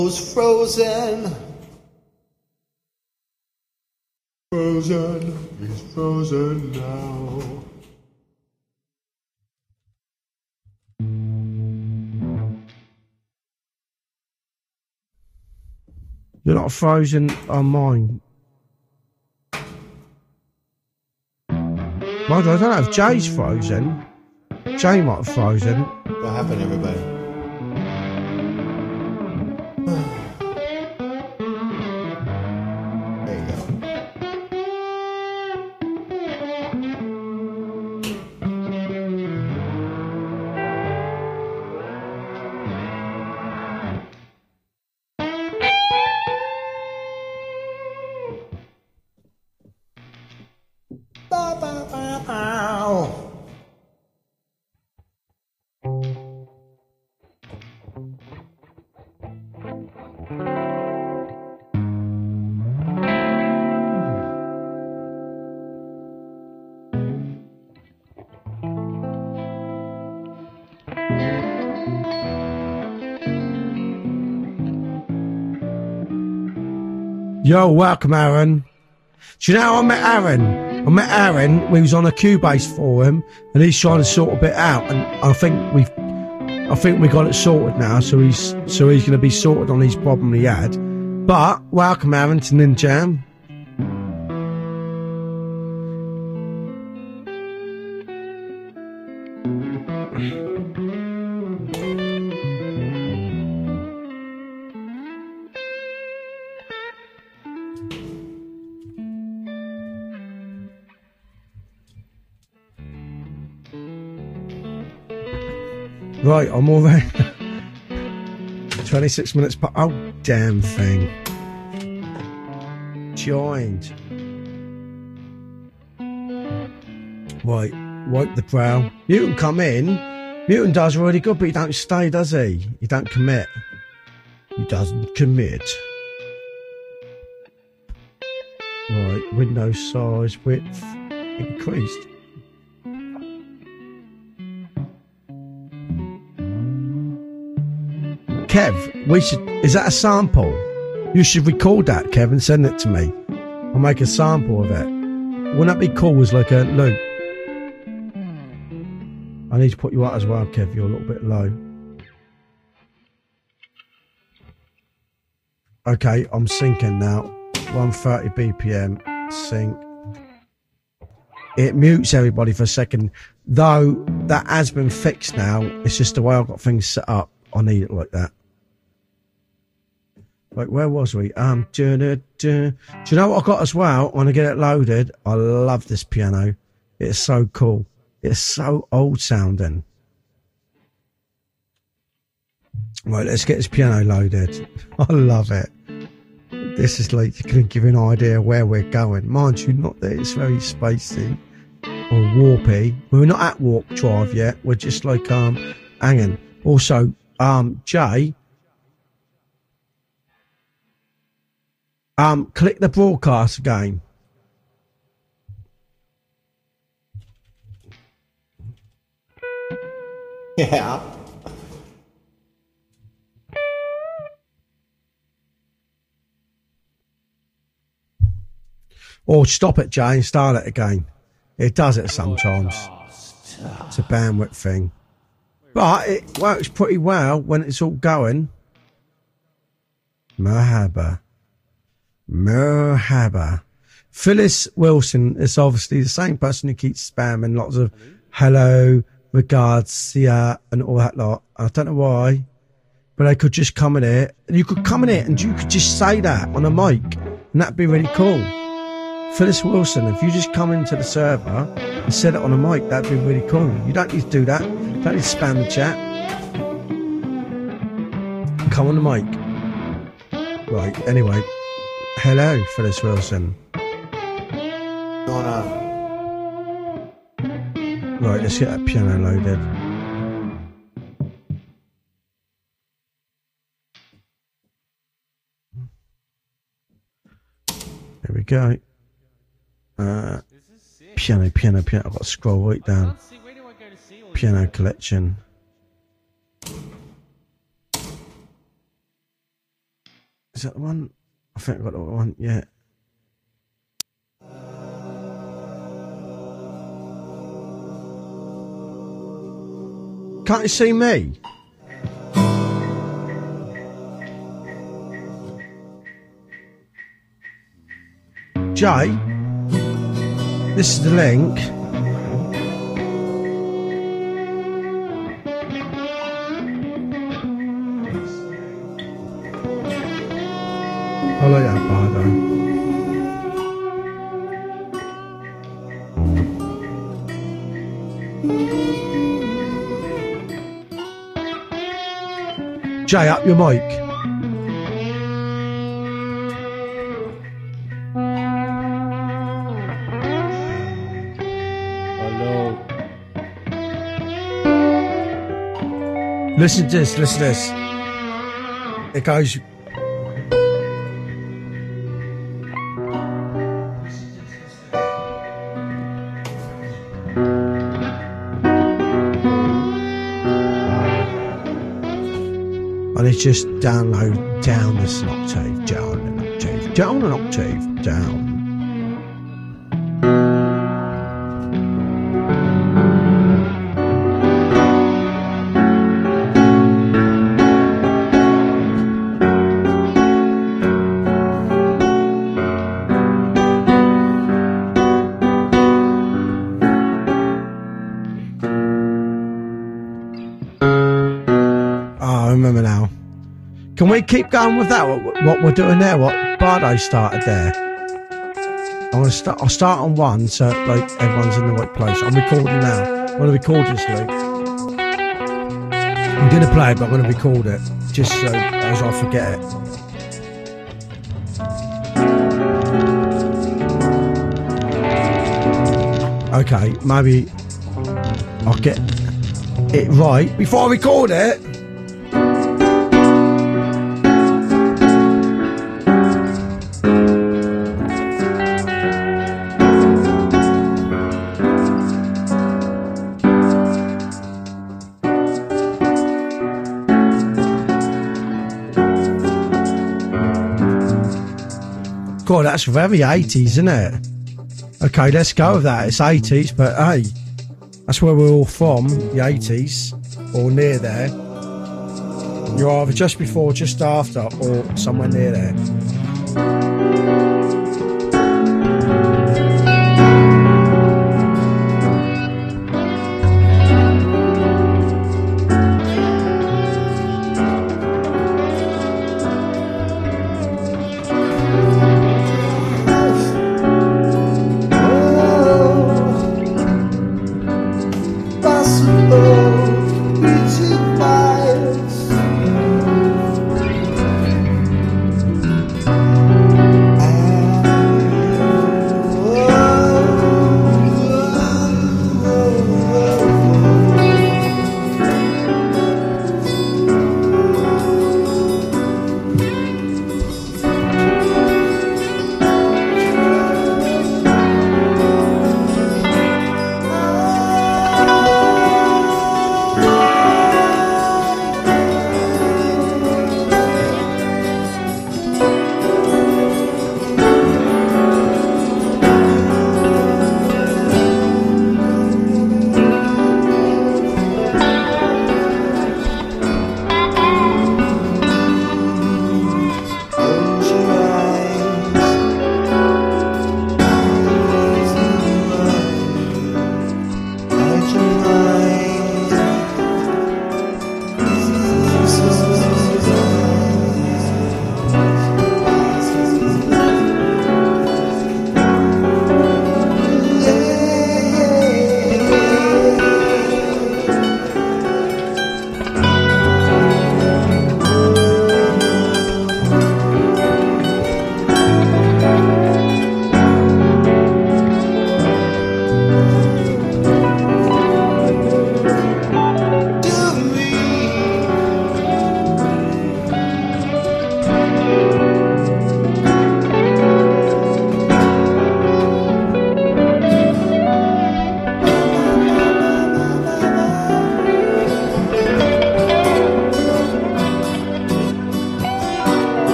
Was frozen. Frozen, he's frozen now. You're not frozen on mine. Mind you, I don't know if Jay's frozen. Jay might have frozen. What happened, everybody? There you go. Bow, bow, bow, bow. Yo, welcome, Aaron. Do you know how I met Aaron? I met Aaron. We was on a Cubase forum, and he's trying to sort a bit out. And I think we got it sorted now. So he's going to be sorted on his problem he had. But welcome, Aaron, to Ninjam. Right, I'm already 26 minutes per. Oh, damn thing. Joined. Right, wipe the brow. Newton come in. Newton does really good, but he don't stay, does he? He don't commit. He doesn't commit. Right, window size, width increased. Kev, we should. Is that a sample? You should record that, Kev, and send it to me. I'll make a sample of it. Wouldn't that be cool as like a loop? I need to put you out as well, Kev. You're a little bit low. Okay, I'm syncing now. 130 BPM. Sync. It mutes everybody for a second. Though that has been fixed now. It's just the way I've got things set up. I need it like that. Like, where was we? Do you know what I got as well? When I get it loaded, I love this piano. It's so cool. It's so old sounding. Right, let's get this piano loaded. I love it. This is like, going to give you an idea where we're going. Mind you, not that it's very spacey or warpy. We're not at warp drive yet. We're just like, hanging. Also, Jay, click the broadcast again. Yeah. Or stop it, Jay, and start it again. It does it sometimes. It's a bandwidth thing. But it works pretty well when it's all going. Merhaba. Merhaba. Phyllis Wilson is obviously the same person who keeps spamming lots of hello, regards, yeah, and all that lot. I don't know why, but they could just come in here. You could come in here and you could just say that on a mic, and that'd be really cool. Phyllis Wilson, if you just come into the server and set it on a mic, that'd be really cool. You don't need to do that. You don't need to spam the chat. Come on the mic. Right, anyway. Hello, Phyllis Wilson. Right, let's get that piano loaded. There we go. Piano. I've got to scroll right down. Piano collection. Is that the one? I think I've got the one, yeah. Can't you see me? Jay, this is the link. I like that Bardo. Jay, up your mic. Hello. Listen to this, listen to this. It goes. And it's just download down this an octave, down an octave, down an octave, down. I remember now. Can we keep going with that? What we're doing there? What Bardo started there? I'll start on one, so like everyone's in the right place. I'm recording now. I'm gonna record this, Luke. I'm gonna play it, but I'm gonna record it just so as I forget it. Okay, maybe I'll get it right before I record it. God, that's very 80s, isn't it? Okay, let's go with that. It's 80s, but hey, that's where we're all from, the 80s, or near there. You're either just before, just after, or somewhere near there.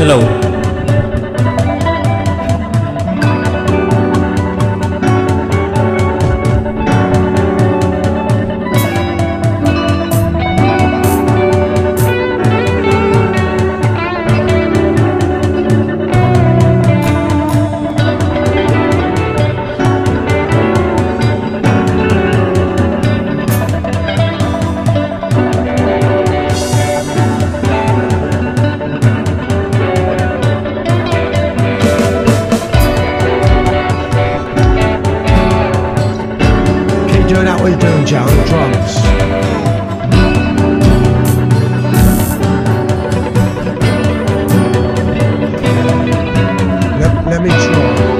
Hello. Doing that what you're doing, Joe, on the drums. Let me try.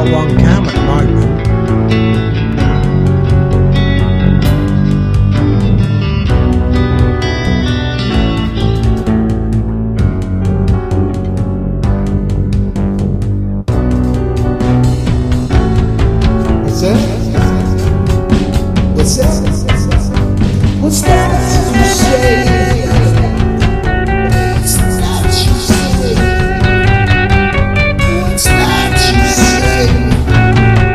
got one cam at the moment. What's that? What's that? What's that you say? What's that you say? What's that you say?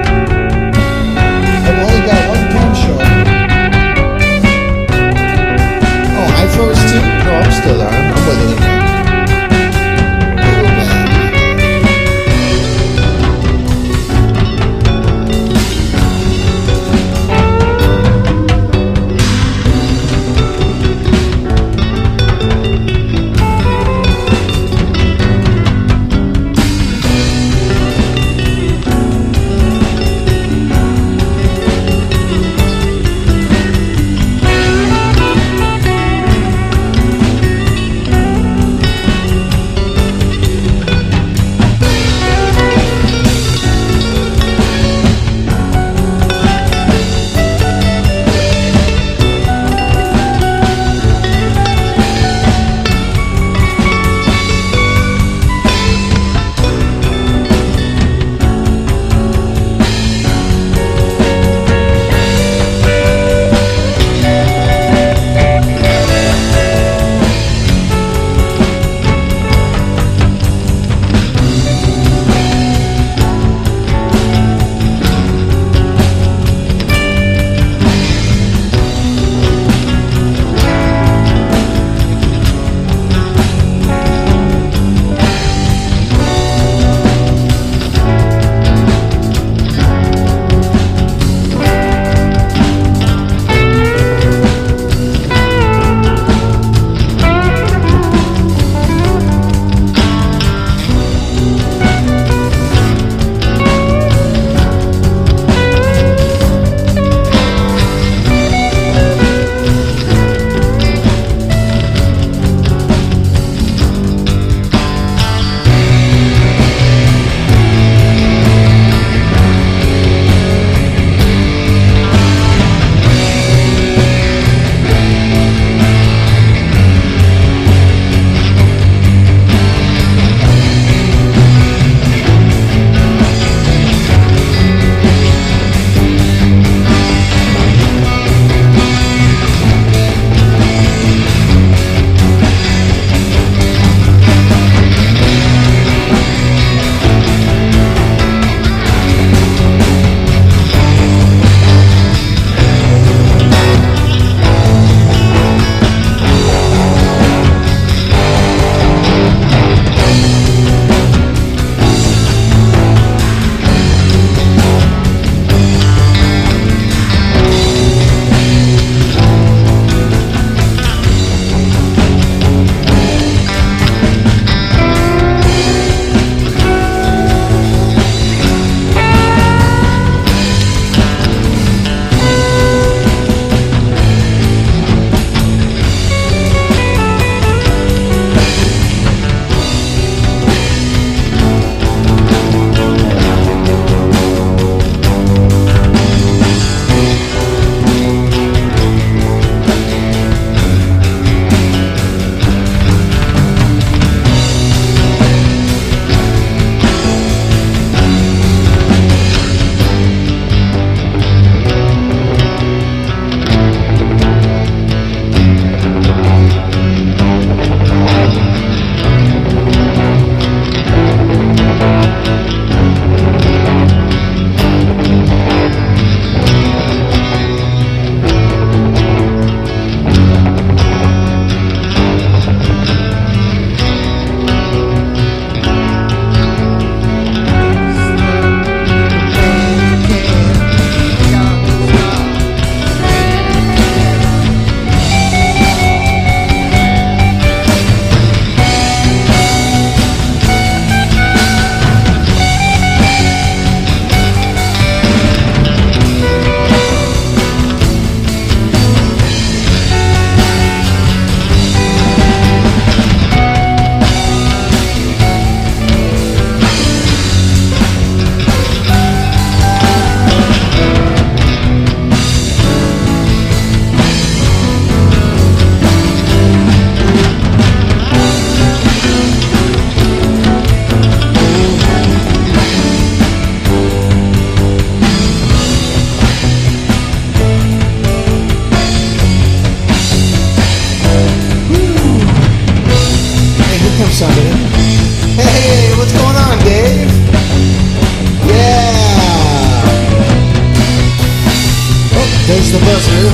the buzzer.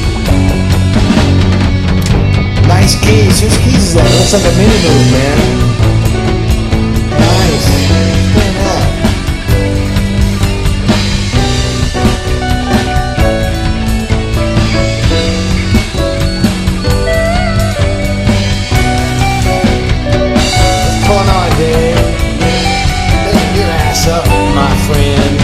Nice keys. Whose keys is that? It looks like a mini move, man. Nice. Who's playing that? What's going on, Dave? Lift your ass up, my friend.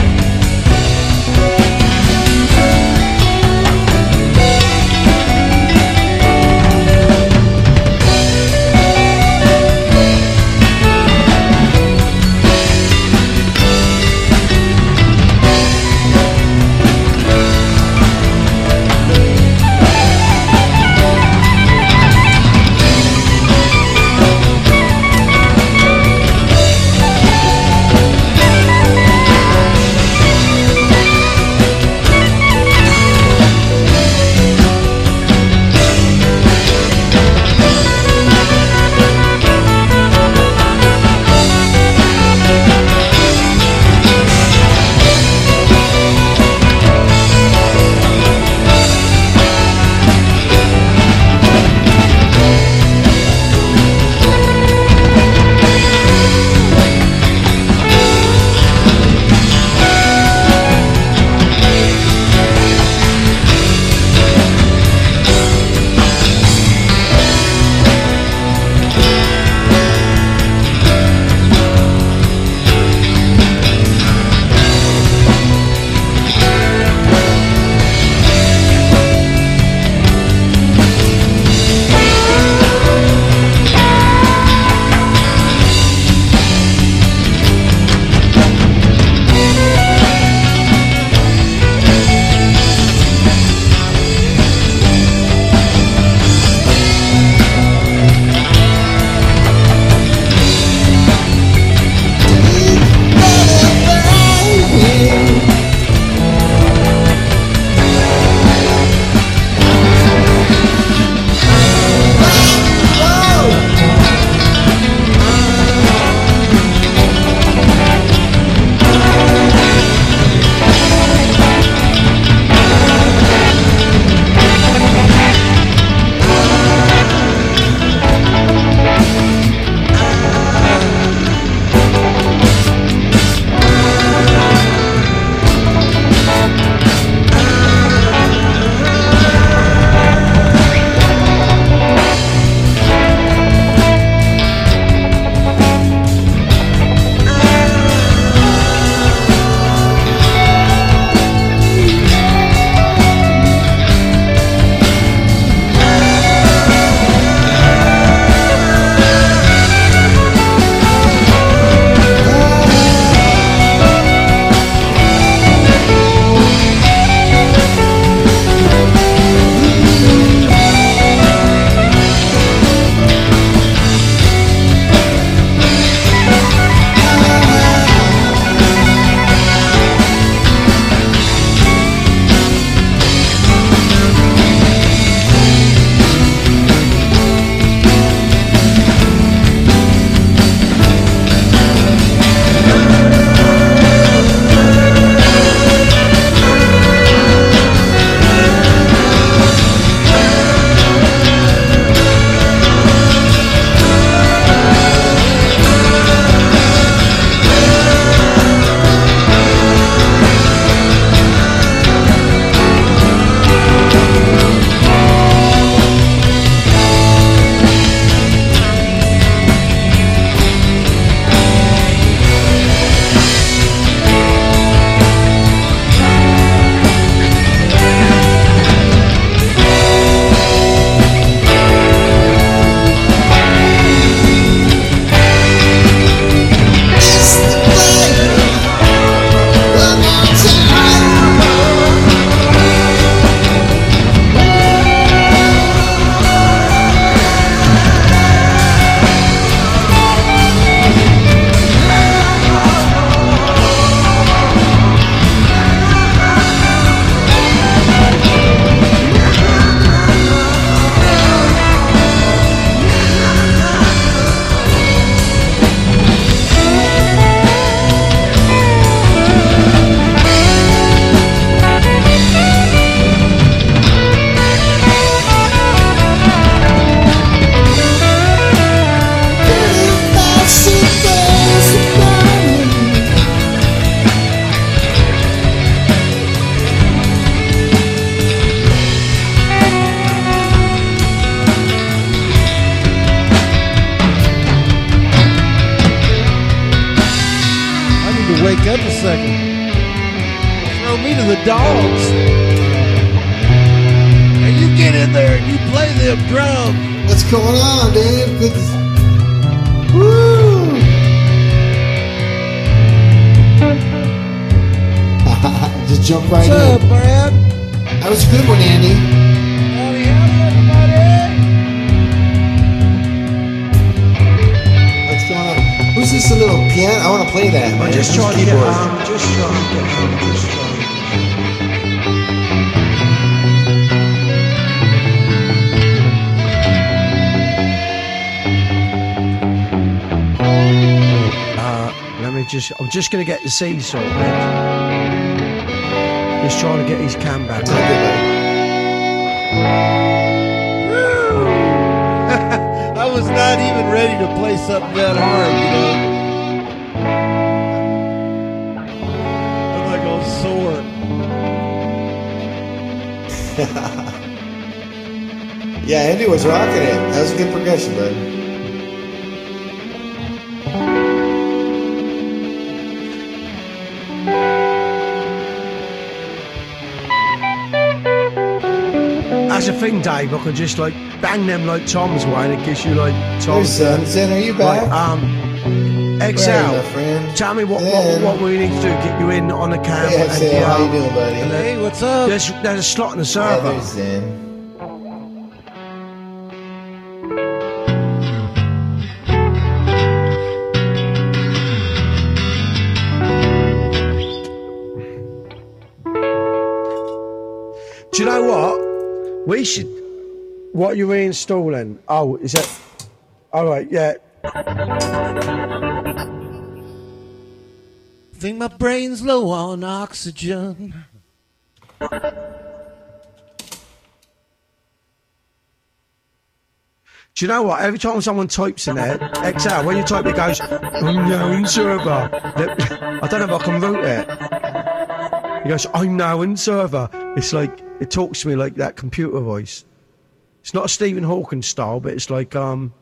break up a second. Throw me to the dogs. And you get in there and you play them drums. What's going on, Dave? Good to Woo! Just jump right What's up, in. Brad? That was a good one, Andy. Howdy, everybody. What's going on? Who's this little piano? I want to play that. I'm just trying to get just trying to get just trying. I'm just going to get the C sorted. Just trying to get his cam back. I was not even ready to play something that hard, I'm like on sore. Yeah, Andy was rocking it. That was a good progression, bud. That's the thing, Dave. I could just like bang them like Tom's way, and it gives you like Tom's. Zen, are you back? Like, XL. Tell me what we need to do. Get you in on the cam. Hey, XL, how you doing, buddy? Hey, what's up? There's a slot in the server. Yeah, there's Zen. Do you know what? We should. What are you reinstalling? Oh, is that? All right, yeah. Think my brain's low on oxygen. Do you know what? Every time someone types in there, XL, when you type it goes, unknown server. I don't know if I can route it. He goes, unknown server. It's like, it talks to me like that computer voice. It's not a Stephen Hawking style, but it's like,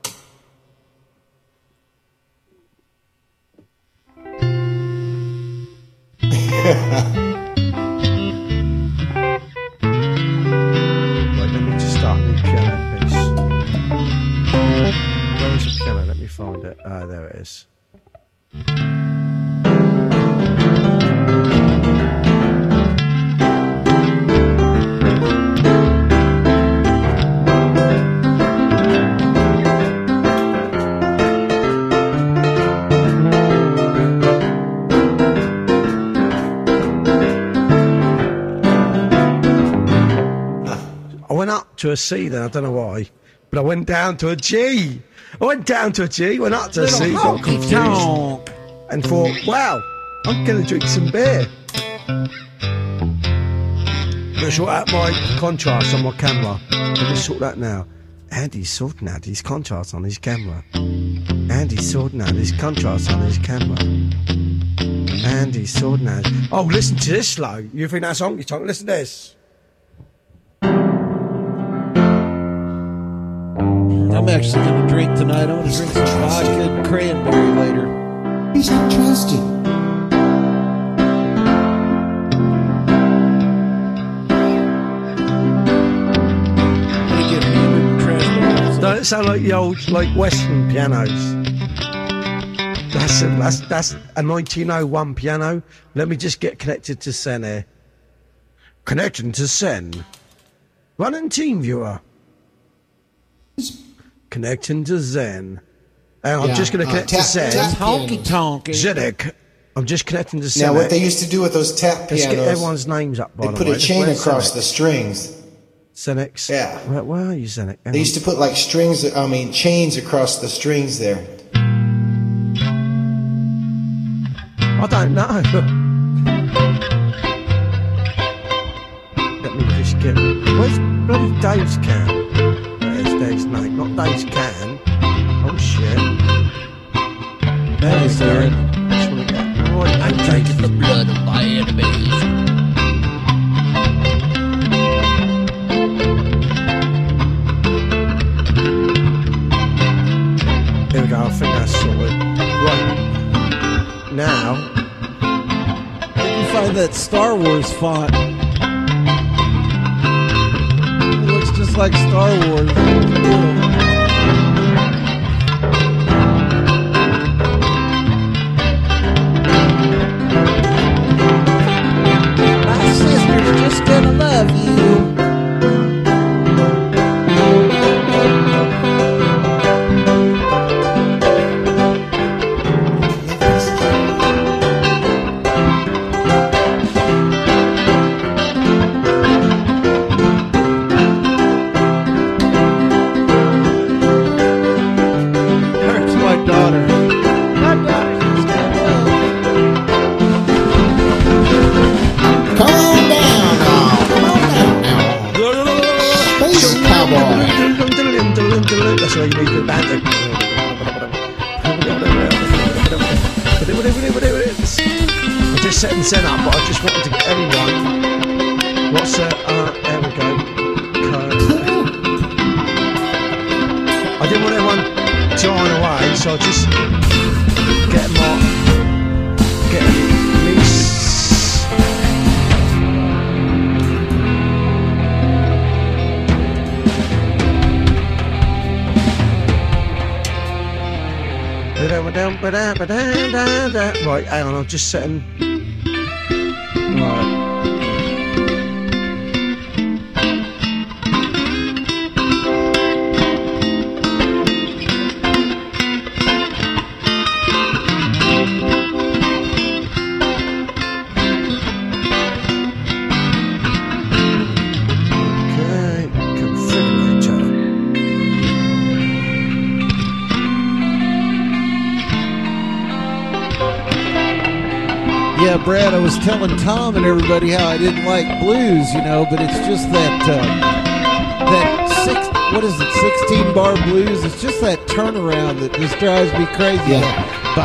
Right, let me just start a new piano piece. Where is the piano? Let me find it. Ah, there it is. To a C then, I don't know why, but I went down to a G. Went up to a C, got confused, and thought, wow, I'm going to drink some beer. I'm going to sort out my contrast on my camera. Let me sort that now. Andy's sorting out his contrast on his camera. Andy's sorting out his contrast on his camera. Andy's sorting out. Oh, listen to this, slow. You think that's honky tonk? Listen to this. I'm actually going to drink tonight. I want to drink some vodka and cranberry later. He's not trusting. I'm going to get hammered and trashed. Don't it sound like the old, like Western pianos? That's a 1901 piano. Let me just get connected to Sen here. Connecting to Sen. Running TeamViewer. Connecting to Zen. And I'm just going to connect to Zen. Honky tonky. Zedek. I'm just connecting to Zen. Now, what they used to do with those tap pianos, let's get everyone's names up, by they the put way. a chain across the strings. Zenex. Yeah. Where are you, Zenek? They used to put like chains across the strings there. I don't know. Let me just get. Where's bloody Dave's can? There's Dave's name, not Dave's can. Oh shit. That is there. Just want to get right. I'm drinking the blood of my enemies. Here we go. I think that's sorted. Right now, find that Star Wars font. It looks just like Star Wars. My sister's just gonna love you. Hurts my daughter. My daughter's just gonna love you. Come on down now. Come on down now. Space Cowboy. That's why you need the band. I'm just setting Zen up, but I just wanted to get everyone. What's there we go. I didn't want everyone drawing away, so I just get them on. Get them loose. Right, hang on, I'm just setting. Right. Okay, configurator. Yeah, Brad, I was telling Tom and everybody how I didn't like blues, you know, but it's just that what is it, 16 bar blues? It's just that turnaround that just drives me crazy. Yeah.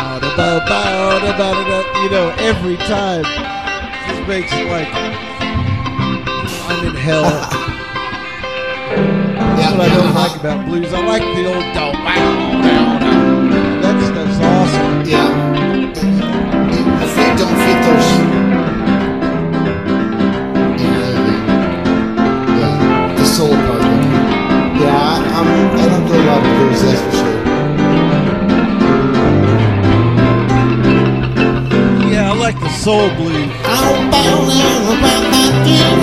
You know, every time. Just makes it like I'm in hell. That's what I don't like about blues. I like the old down. That stuff's awesome. Yeah. The feet don't fit those. Yeah, the soul part. Yeah, I don't do a lot of blues, that's for sure. Yeah, I like the soul blues. I'm bound around my feet.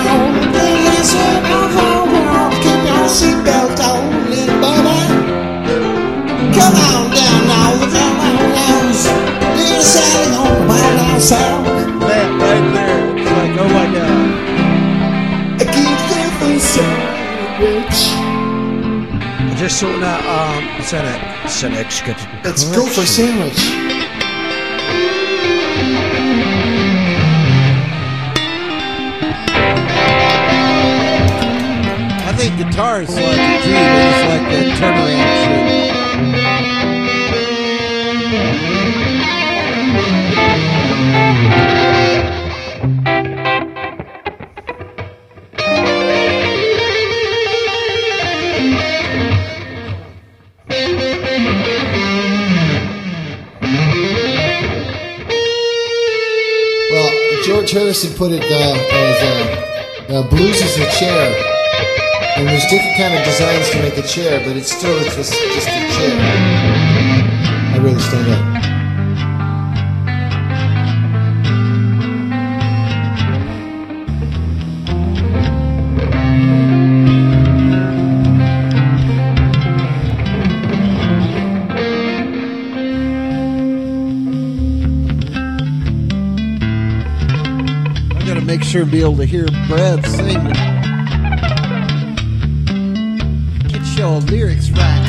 Keep your seatbelt on, little baby. Come on down now with your hands. Little Sally on the wild outside. That right there. It's like, oh my God. I keep living sandwich. I'm just sorting out Senex. Let's go for sandwich. I think guitars like it too. They just like that turnaround shit. Well, George Harrison put it as blues is a chair. And there's different kind of designs to make a chair, but it's still just a chair. I really stand up. I gotta make sure and be able to hear Brad sing. Get your lyrics right.